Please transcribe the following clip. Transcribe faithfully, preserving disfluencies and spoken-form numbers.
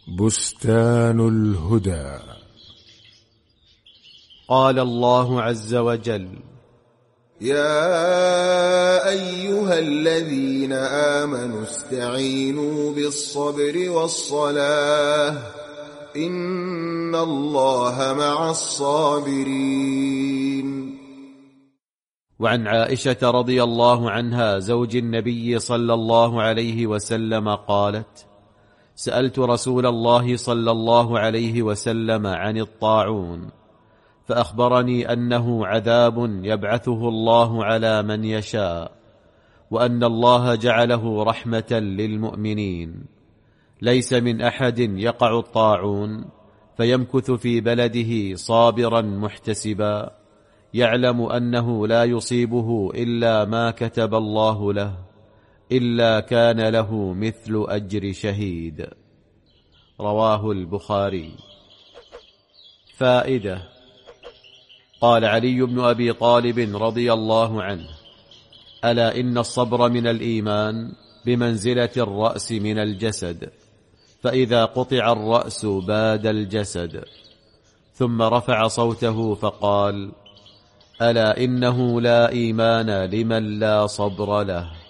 بستان الهدى. قال الله عز وجل: يا أيها الذين آمنوا استعينوا بالصبر والصلاة إن الله مع الصابرين. وعن عائشة رضي الله عنها زوج النبي صلى الله عليه وسلم قالت: سألت رسول الله صلى الله عليه وسلم عن الطاعون فأخبرني أنه عذاب يبعثه الله على من يشاء، وأن الله جعله رحمة للمؤمنين. ليس من أحد يقع الطاعون فيمكث في بلده صابرا محتسبا يعلم أنه لا يصيبه إلا ما كتب الله له، إلا كان له مثل أجر شهيد. رواه البخاري. فائدة: قال علي بن أبي طالب رضي الله عنه: ألا إن الصبر من الإيمان بمنزلة الرأس من الجسد، فإذا قطع الرأس باد الجسد. ثم رفع صوته فقال: ألا إنه لا إيمان لمن لا صبر له.